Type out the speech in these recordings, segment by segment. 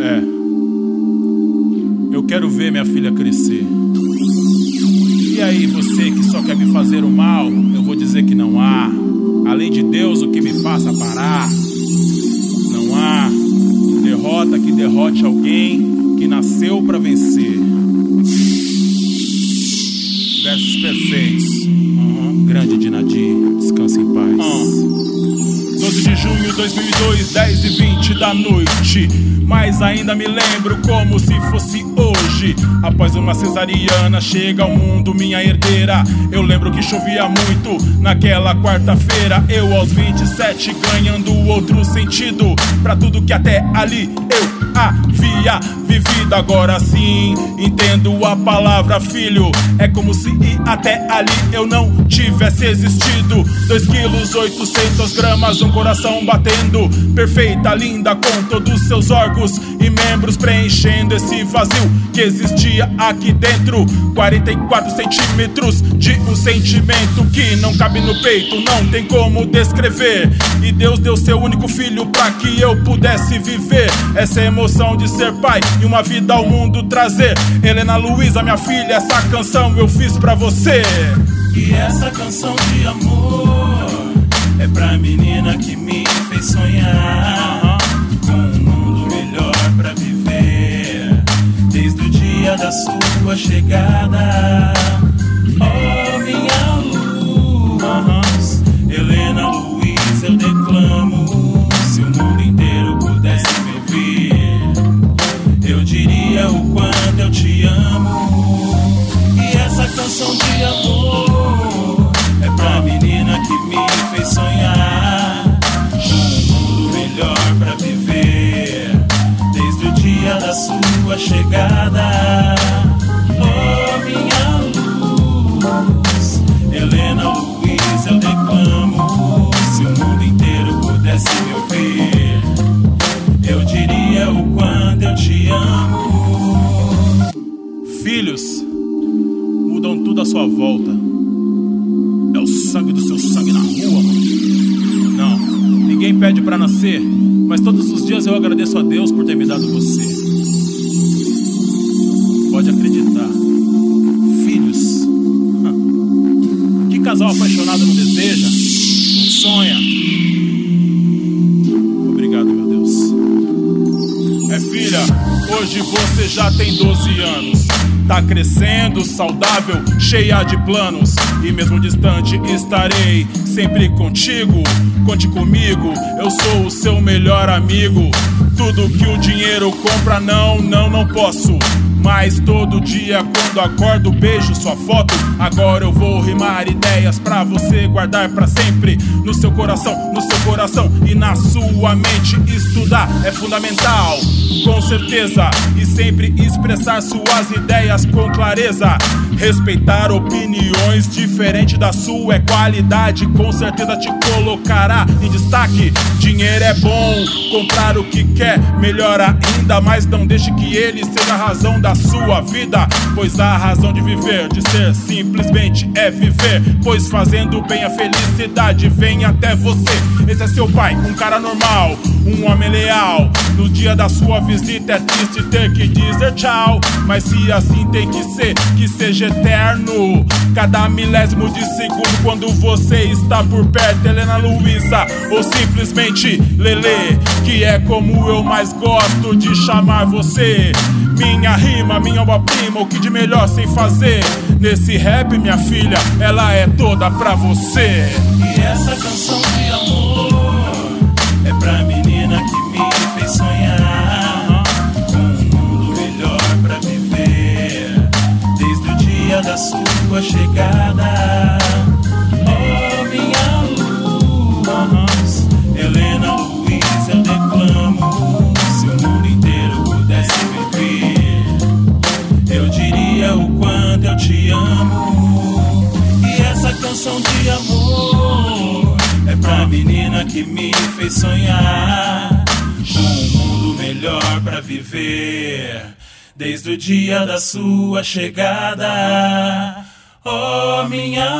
Eu quero ver minha filha crescer. E aí, você que só quer me fazer o mal, eu vou dizer que não há. Além de Deus, o que me faça parar. Não há derrota que derrote alguém que nasceu pra vencer. Versos perfeitos. Grande Dinadi, descansa em paz. 12 de junho de 2002, 10h20 da noite. Mas ainda me lembro como se fosse hoje. Após uma cesariana chega ao mundo minha herdeira. Eu lembro que chovia muito naquela quarta-feira. Eu aos 27 ganhando outro sentido pra tudo que até ali eu havia vivido. Agora sim entendo a palavra filho. É como se até ali eu não tivesse existido. 2 quilos, 800 gramas, um coração batendo. Perfeita, linda, com todos os seus órgãos e membros preenchendo esse vazio que existia aqui dentro. 44 centímetros de um sentimento que não cabe no peito, não tem como descrever. E Deus deu seu único filho pra que eu pudesse viver essa emoção de ser pai e uma vida ao mundo trazer. Helena Luiza, minha filha, essa canção eu fiz pra você. E essa canção de amor é pra menina que me fez sonhar com um mundo melhor pra viver, desde o dia da sua chegada. Oh, minha luz, Helena Luiza, eu declamo. Se o mundo inteiro pudesse me ouvir, eu diria o quanto eu te amo. E essa canção de amor é pra menina que me fez sonhar com um mundo melhor pra viver, desde o dia da sua chegada. Oh, minha luz, Helena Luiza, eu declamo. Se o mundo inteiro pudesse me ouvir, eu diria o quanto eu te amo. Filhos mudam tudo à sua volta. É o sangue do seu sangue na rua, mano. Não, ninguém pede pra nascer, mas todos os dias eu agradeço a Deus por ter me dado você. Pode acreditar. Filhos. Que casal apaixonado não deseja, não sonha. Obrigado, meu Deus. Filha, hoje você já tem 12 anos. Tá crescendo, saudável, cheia de planos. E mesmo distante estarei sempre contigo. Conte comigo, eu sou o seu melhor amigo. Tudo que o dinheiro compra, não posso. Mas todo dia quando acordo beijo sua foto. Agora eu vou rimar ideias pra você guardar pra sempre. No seu coração e na sua mente. Estudar é fundamental, com certeza. E sempre expressar suas ideias com clareza. Respeitar opiniões diferentes da sua é qualidade. Com certeza te colocará em destaque. Dinheiro é bom, comprar o que quer, melhor ainda. Mas não deixe que ele seja a razão da sua vida. Pois a razão de viver, de ser, simplesmente é viver. Pois fazendo bem a felicidade vem até você. Esse é seu pai, um cara normal, um homem leal. No dia da sua visita é triste ter que dizer tchau, mas se assim tem que ser, que seja eterno. Cada milésimo de segundo quando você está por perto. Helena Luiza, ou simplesmente Lelê, que é como eu mais gosto de chamar você. Minha rima, minha obra-prima, o que de melhor sei fazer. Nesse rap, minha filha, ela é toda pra você. E essa canção de amor é pra menina que me fez sonhar com um mundo melhor pra viver, desde o dia da sua chegada. Oh, minha luz, Helena Luiza, eu declamo. Se o mundo inteiro pudesse me ouvir, eu diria o quanto eu te amo. E essa canção de amor é pra menina que me fez sonhar com um mundo melhor pra viver, desde o dia da sua chegada. Oh, minha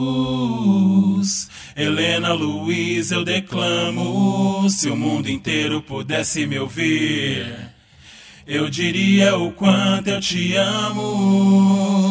luz, Helena Luiza, eu declamo. Se o mundo inteiro pudesse me ouvir, eu diria o quanto eu te amo.